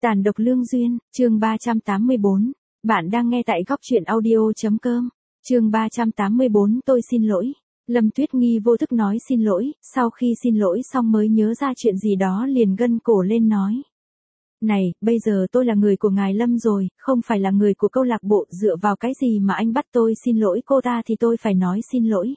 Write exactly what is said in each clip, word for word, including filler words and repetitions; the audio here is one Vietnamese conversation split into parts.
Tàn độc lương duyên, chương ba trăm tám mươi bốn. Bạn đang nghe tại góc truyện audio.com. Chương ba trăm tám mươi bốn tôi xin lỗi. Lâm Tuyết Nghi vô thức nói xin lỗi, sau khi xin lỗi xong mới nhớ ra chuyện gì đó liền gân cổ lên nói. Này, bây giờ tôi là người của ngài Lâm rồi, không phải là người của câu lạc bộ, dựa vào cái gì mà anh bắt tôi xin lỗi cô ta thì tôi phải nói xin lỗi.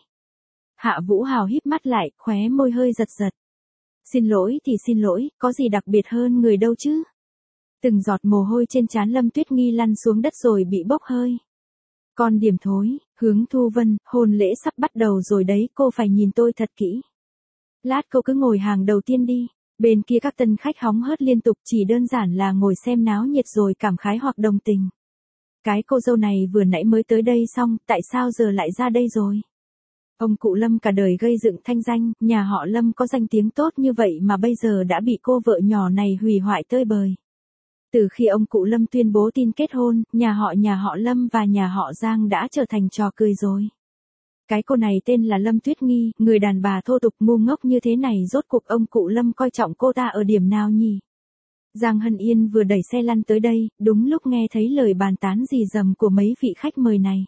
Hạ Vũ Hào híp mắt lại, khóe môi hơi giật giật. Xin lỗi thì xin lỗi, có gì đặc biệt hơn người đâu chứ. Từng giọt mồ hôi trên trán Lâm Tuyết Nghi lăn xuống đất rồi bị bốc hơi. Con điểm thối, Hướng Thu Vân, hôn lễ sắp bắt đầu rồi đấy, cô phải nhìn tôi thật kỹ. Lát cô cứ ngồi hàng đầu tiên đi, bên kia các tân khách hóng hớt liên tục, chỉ đơn giản là ngồi xem náo nhiệt rồi cảm khái hoặc đồng tình. Cái cô dâu này vừa nãy mới tới đây xong, tại sao giờ lại ra đây rồi? Ông cụ Lâm cả đời gây dựng thanh danh, nhà họ Lâm có danh tiếng tốt như vậy mà bây giờ đã bị cô vợ nhỏ này hủy hoại tơi bời. Từ khi ông cụ Lâm tuyên bố tin kết hôn, nhà họ nhà họ Lâm và nhà họ Giang đã trở thành trò cười rồi. Cái cô này tên là Lâm Tuyết Nghi, người đàn bà thô tục ngu ngốc như thế này, rốt cuộc ông cụ Lâm coi trọng cô ta ở điểm nào nhỉ? Giang Hân Yên vừa đẩy xe lăn tới đây, đúng lúc nghe thấy lời bàn tán rì rầm của mấy vị khách mời này.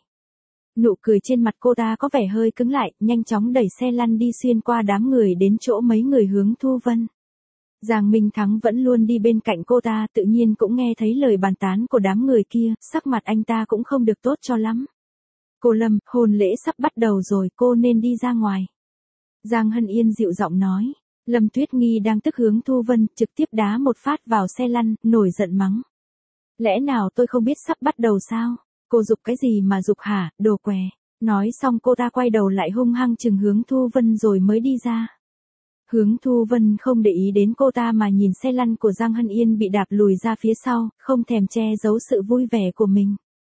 Nụ cười trên mặt cô ta có vẻ hơi cứng lại, nhanh chóng đẩy xe lăn đi xuyên qua đám người đến chỗ mấy người Hướng Thu Vân. Giang Minh Thắng vẫn luôn đi bên cạnh cô ta, tự nhiên cũng nghe thấy lời bàn tán của đám người kia, sắc mặt anh ta cũng không được tốt cho lắm. Cô Lâm, hôn lễ sắp bắt đầu rồi, cô nên đi ra ngoài. Giang Hân Yên dịu giọng nói. Lâm Tuyết Nghi đang tức Hướng Thu Vân, trực tiếp đá một phát vào xe lăn, nổi giận mắng. Lẽ nào tôi không biết sắp bắt đầu sao? Cô giục cái gì mà giục hả, đồ què. Nói xong cô ta quay đầu lại hung hăng chừng Hướng Thu Vân rồi mới đi ra. Hướng Thu Vân không để ý đến cô ta mà nhìn xe lăn của Giang Hân Yên bị đạp lùi ra phía sau, không thèm che giấu sự vui vẻ của mình.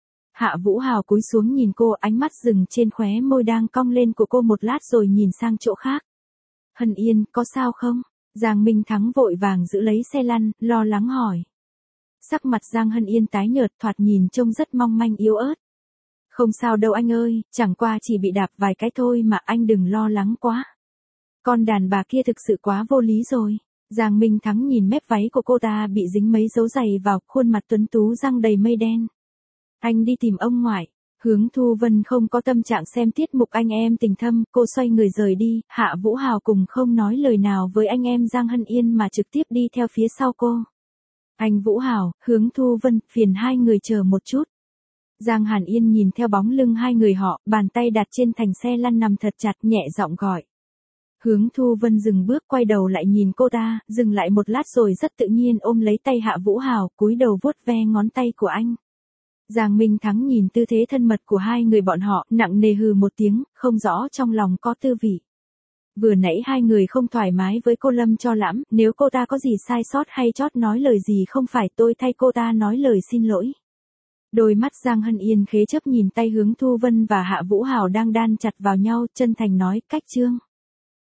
Hạ Vũ Hào cúi xuống nhìn cô, ánh mắt dừng trên khóe môi đang cong lên của cô một lát rồi nhìn sang chỗ khác. Hân Yên, có sao không? Giang Minh Thắng vội vàng giữ lấy xe lăn, lo lắng hỏi. Sắc mặt Giang Hân Yên tái nhợt, thoạt nhìn trông rất mong manh yếu ớt. Không sao đâu anh ơi, chẳng qua chỉ bị đạp vài cái thôi mà, anh đừng lo lắng quá. Con đàn bà kia thực sự quá vô lý rồi. Giang Minh Thắng nhìn mép váy của cô ta bị dính mấy dấu giày vào, khuôn mặt tuấn tú răng đầy mây đen. Anh đi tìm ông ngoại. Hướng Thu Vân không có tâm trạng xem tiết mục anh em tình thâm, cô xoay người rời đi. Hạ Vũ Hào cùng không nói lời nào với anh em Giang Hân Yên mà trực tiếp đi theo phía sau cô. Anh Vũ Hào, Hướng Thu Vân, phiền hai người chờ một chút. Giang Hàn Yên nhìn theo bóng lưng hai người họ, bàn tay đặt trên thành xe lăn nằm thật chặt, nhẹ giọng gọi. Hướng Thu Vân dừng bước, quay đầu lại nhìn cô ta, dừng lại một lát rồi rất tự nhiên ôm lấy tay Hạ Vũ Hào, cúi đầu vuốt ve ngón tay của anh. Giang Minh Thắng nhìn tư thế thân mật của hai người bọn họ, nặng nề hừ một tiếng, không rõ trong lòng có tư vị. Vừa nãy hai người không thoải mái với cô Lâm cho lắm, nếu cô ta có gì sai sót hay chót nói lời gì không phải, tôi thay cô ta nói lời xin lỗi. Đôi mắt Giang Hân Yên khế chấp nhìn tay Hướng Thu Vân và Hạ Vũ Hào đang đan chặt vào nhau, chân thành nói, cách chương.